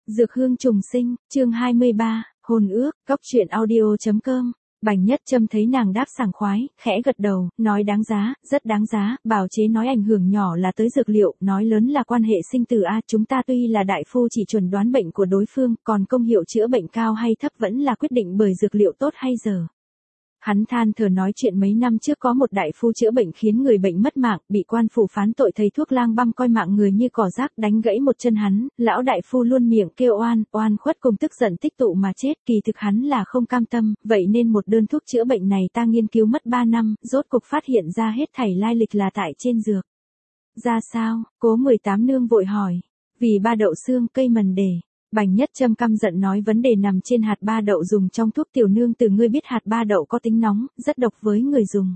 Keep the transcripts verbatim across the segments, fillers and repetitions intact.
Dược hương trùng sinh, chương hai mươi ba, hôn ước, góc truyện audio.com. Bành Nhất Trâm thấy nàng đáp sảng khoái, khẽ gật đầu, nói đáng giá, rất đáng giá, bào chế nói ảnh hưởng nhỏ là tới dược liệu, nói lớn là quan hệ sinh tử a, chúng ta tuy là đại phu chỉ chuẩn đoán bệnh của đối phương, còn công hiệu chữa bệnh cao hay thấp vẫn là quyết định bởi dược liệu tốt hay dở. Hắn than thở nói chuyện mấy năm trước có một đại phu chữa bệnh khiến người bệnh mất mạng, bị quan phủ phán tội thầy thuốc lang băm coi mạng người như cỏ rác đánh gãy một chân hắn, lão đại phu luôn miệng kêu oan, oan khuất cùng tức giận tích tụ mà chết, kỳ thực hắn là không cam tâm, vậy nên một đơn thuốc chữa bệnh này ta nghiên cứu mất ba năm, rốt cục phát hiện ra hết thảy lai lịch là tại trên dược. Ra sao? Cố mười tám nương vội hỏi. Vì ba đậu xương cây mần đề. Bành Nhất Trâm căm giận nói vấn đề nằm trên hạt ba đậu dùng trong thuốc tiểu nương từ ngươi biết hạt ba đậu có tính nóng, rất độc với người dùng.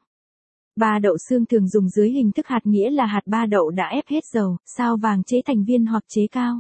Ba đậu xương thường dùng dưới hình thức hạt nghĩa là hạt ba đậu đã ép hết dầu, sao vàng chế thành viên hoặc chế cao.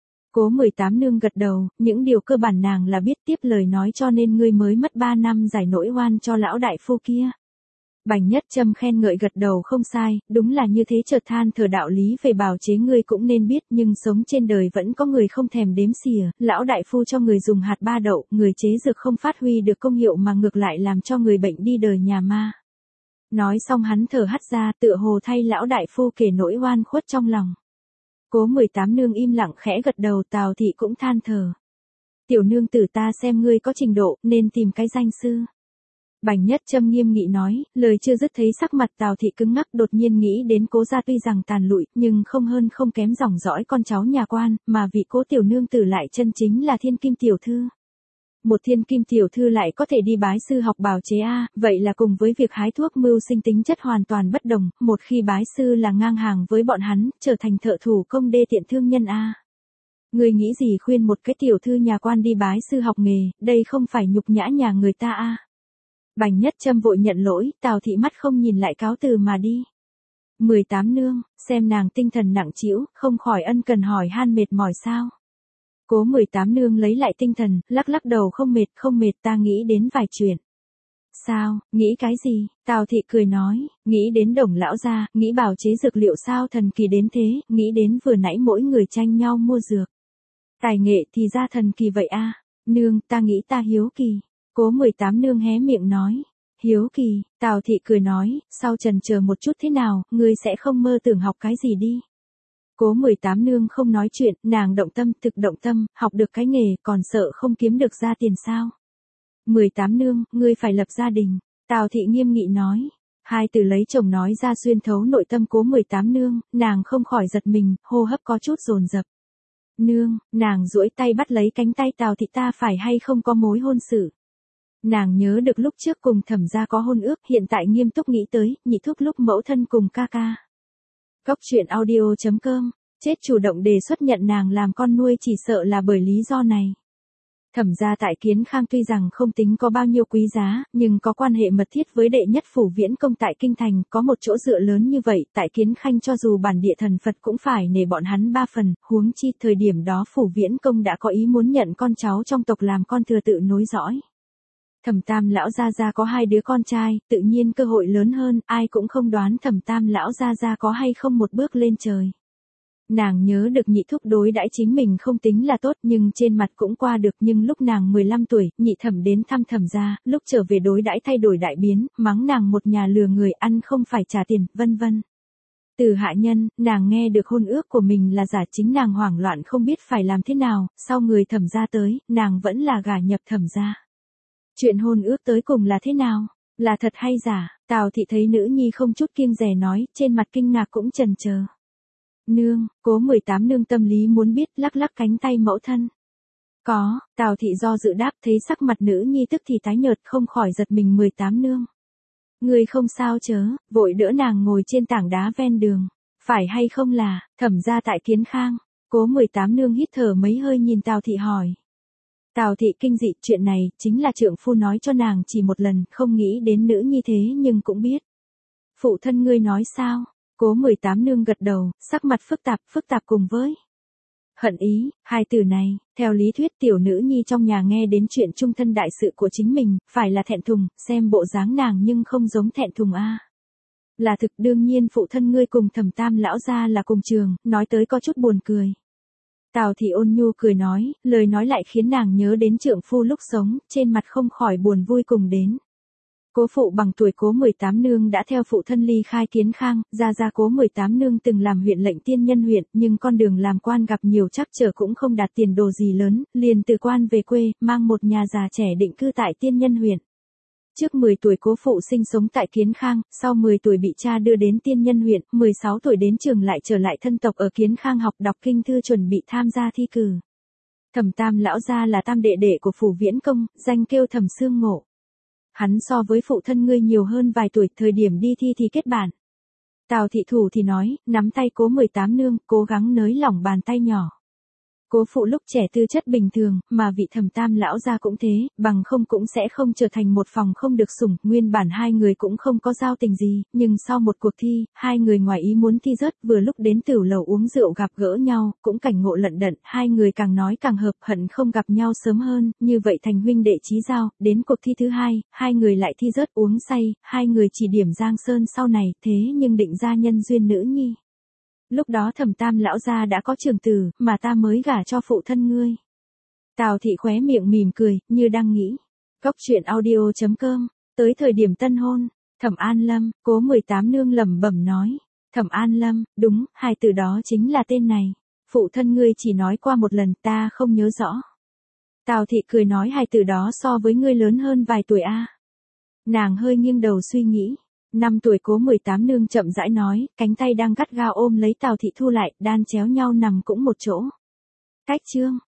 Cố mười tám nương gật đầu, những điều cơ bản nàng là biết tiếp lời nói cho nên ngươi mới mất ba năm giải nỗi oan cho lão đại phu kia. Bành Nhất Trâm khen ngợi gật đầu không sai, đúng là như thế chợt than thở đạo lý về bào chế ngươi cũng nên biết nhưng sống trên đời vẫn có người không thèm đếm xỉa, lão đại phu cho người dùng hạt ba đậu, người chế dược không phát huy được công hiệu mà ngược lại làm cho người bệnh đi đời nhà ma. Nói xong hắn thở hắt ra tựa hồ thay lão đại phu kể nỗi oan khuất trong lòng. Cố mười tám nương im lặng khẽ gật đầu Tào thị cũng than thở. Tiểu nương tử ta xem ngươi có trình độ nên tìm cái danh sư. Bành Nhất Trâm nghiêm nghị nói, lời chưa dứt thấy sắc mặt Tào thị cứng ngắc đột nhiên nghĩ đến Cố gia tuy rằng tàn lụi, nhưng không hơn không kém dòng dõi con cháu nhà quan, mà vị Cố tiểu nương tử lại chân chính là thiên kim tiểu thư. Một thiên kim tiểu thư lại có thể đi bái sư học bào chế a, vậy là cùng với việc hái thuốc mưu sinh tính chất hoàn toàn bất đồng, một khi bái sư là ngang hàng với bọn hắn, trở thành thợ thủ công đê tiện thương nhân a. Người nghĩ gì khuyên một cái tiểu thư nhà quan đi bái sư học nghề, đây không phải nhục nhã nhà người ta a. Bành Nhất Trâm vội nhận lỗi, Tào thị mắt không nhìn lại cáo từ mà đi. mười tám nương, xem nàng tinh thần nặng trĩu, không khỏi ân cần hỏi han mệt mỏi sao. Cố mười tám nương lấy lại tinh thần, lắc lắc đầu không mệt, không mệt ta nghĩ đến vài chuyện. Sao, nghĩ cái gì? Tào thị cười nói, nghĩ đến Đồng lão gia, nghĩ bào chế dược liệu sao thần kỳ đến thế, nghĩ đến vừa nãy mỗi người tranh nhau mua dược. Tài nghệ thì ra thần kỳ vậy a. Nương, ta nghĩ ta hiếu kỳ. Cố mười tám nương hé miệng nói. Hiếu kỳ, Tào thị cười nói, sau chần chờ một chút thế nào, ngươi sẽ không mơ tưởng học cái gì đi. Cố mười tám nương không nói chuyện, nàng động tâm, thực động tâm, học được cái nghề, còn sợ không kiếm được ra tiền sao. mười tám nương, ngươi phải lập gia đình. Tào thị nghiêm nghị nói. Hai từ lấy chồng nói ra xuyên thấu nội tâm Cố mười tám nương, nàng không khỏi giật mình, hô hấp có chút dồn dập. Nương, nàng duỗi tay bắt lấy cánh tay Tào thị ta phải hay không có mối hôn sự. Nàng nhớ được lúc trước cùng Thẩm gia có hôn ước, hiện tại nghiêm túc nghĩ tới, nhị thúc lúc mẫu thân cùng ca ca. Góc truyện audio.com, chết chủ động đề xuất nhận nàng làm con nuôi chỉ sợ là bởi lý do này. Thẩm gia tại Kiến Khang tuy rằng không tính có bao nhiêu quý giá, nhưng có quan hệ mật thiết với đệ nhất phủ viễn công tại Kinh Thành, có một chỗ dựa lớn như vậy, tại Kiến Khanh cho dù bản địa thần Phật cũng phải nể bọn hắn ba phần, huống chi thời điểm đó phủ viễn công đã có ý muốn nhận con cháu trong tộc làm con thừa tự nối dõi. Thẩm Tam lão gia gia có hai đứa con trai, tự nhiên cơ hội lớn hơn, ai cũng không đoán Thẩm Tam lão gia gia có hay không một bước lên trời. Nàng nhớ được nhị thúc đối đãi chính mình không tính là tốt nhưng trên mặt cũng qua được nhưng lúc nàng mười lăm tuổi, nhị thẩm đến thăm Thẩm gia, lúc trở về đối đãi thay đổi đại biến, mắng nàng một nhà lừa người ăn không phải trả tiền, vân vân. Từ hạ nhân, nàng nghe được hôn ước của mình là giả chính nàng hoảng loạn không biết phải làm thế nào, sau người Thẩm gia tới, nàng vẫn là gả nhập Thẩm gia. Chuyện hôn ước tới cùng là thế nào? Là thật hay giả? Tào thị thấy nữ nhi không chút kiêng dè nói, trên mặt kinh ngạc cũng chần chờ. Nương, Cố mười tám nương tâm lý muốn biết, lắc lắc cánh tay mẫu thân. Có, Tào thị do dự đáp thấy sắc mặt nữ nhi tức thì tái nhợt không khỏi giật mình mười tám nương. Người không sao chớ, vội đỡ nàng ngồi trên tảng đá ven đường. Phải hay không là, Thẩm gia tại Kiến Khang. Cố mười tám nương hít thở mấy hơi nhìn Tào thị hỏi. Tào thị kinh dị, chuyện này, chính là trượng phu nói cho nàng chỉ một lần, không nghĩ đến nữ như thế nhưng cũng biết. Phụ thân ngươi nói sao? Cố mười tám nương gật đầu, sắc mặt phức tạp, phức tạp cùng với hận ý, hai từ này, theo lý thuyết tiểu nữ nhi trong nhà nghe đến chuyện trung thân đại sự của chính mình, phải là thẹn thùng, xem bộ dáng nàng nhưng không giống thẹn thùng a. Là thực đương nhiên phụ thân ngươi cùng Thẩm Tam lão gia là cùng trường, nói tới có chút buồn cười. Tào thị ôn nhu cười nói, lời nói lại khiến nàng nhớ đến trượng phu lúc sống, trên mặt không khỏi buồn vui cùng đến. Cố phụ bằng tuổi Cố mười tám nương đã theo phụ thân ly khai Kiến Khang, gia gia Cố mười tám nương từng làm huyện lệnh Tiên Nhân huyện, nhưng con đường làm quan gặp nhiều trắc trở cũng không đạt tiền đồ gì lớn, liền từ quan về quê, mang một nhà già trẻ định cư tại Tiên Nhân huyện. Trước mười tuổi Cố phụ sinh sống tại Kiến Khang, sau mười tuổi bị cha đưa đến Tiên Nhân huyện, mười sáu tuổi đến trường lại trở lại thân tộc ở Kiến Khang học đọc kinh thư chuẩn bị tham gia thi cử. Thẩm Tam lão gia là tam đệ đệ của Phủ Viễn Công, danh kêu Thẩm Xương Ngộ. Hắn so với phụ thân ngươi nhiều hơn vài tuổi, thời điểm đi thi thì kết bạn. Tào thị thủ thì nói, nắm tay Cố mười tám nương, cố gắng nới lỏng bàn tay nhỏ. Cố phụ lúc trẻ tư chất bình thường, mà vị Thẩm Tam lão gia cũng thế, bằng không cũng sẽ không trở thành một phòng không được sủng, nguyên bản hai người cũng không có giao tình gì, nhưng sau một cuộc thi, hai người ngoài ý muốn thi rớt, vừa lúc đến tửu lầu uống rượu gặp gỡ nhau, cũng cảnh ngộ lận đận, hai người càng nói càng hợp, hận không gặp nhau sớm hơn, như vậy thành huynh đệ chí giao, đến cuộc thi thứ hai, hai người lại thi rớt uống say, hai người chỉ điểm Giang Sơn sau này, thế nhưng định ra nhân duyên nữ nhi. Lúc đó Thẩm Tam lão gia đã có trưởng tử, mà ta mới gả cho phụ thân ngươi. Tào thị khóe miệng mỉm cười, như đang nghĩ. Góc truyện audio chấm com, tới thời điểm tân hôn, Thẩm An Lâm, Cố mười tám nương lẩm bẩm nói. Thẩm An Lâm, đúng, hai từ đó chính là tên này. Phụ thân ngươi chỉ nói qua một lần, ta không nhớ rõ. Tào thị cười nói hai từ đó so với ngươi lớn hơn vài tuổi a. Nàng hơi nghiêng đầu suy nghĩ. Năm tuổi Cố mười tám nương chậm rãi nói, cánh tay đang gắt gao ôm lấy Tào thị thu lại, đan chéo nhau nằm cũng một chỗ. Cách chương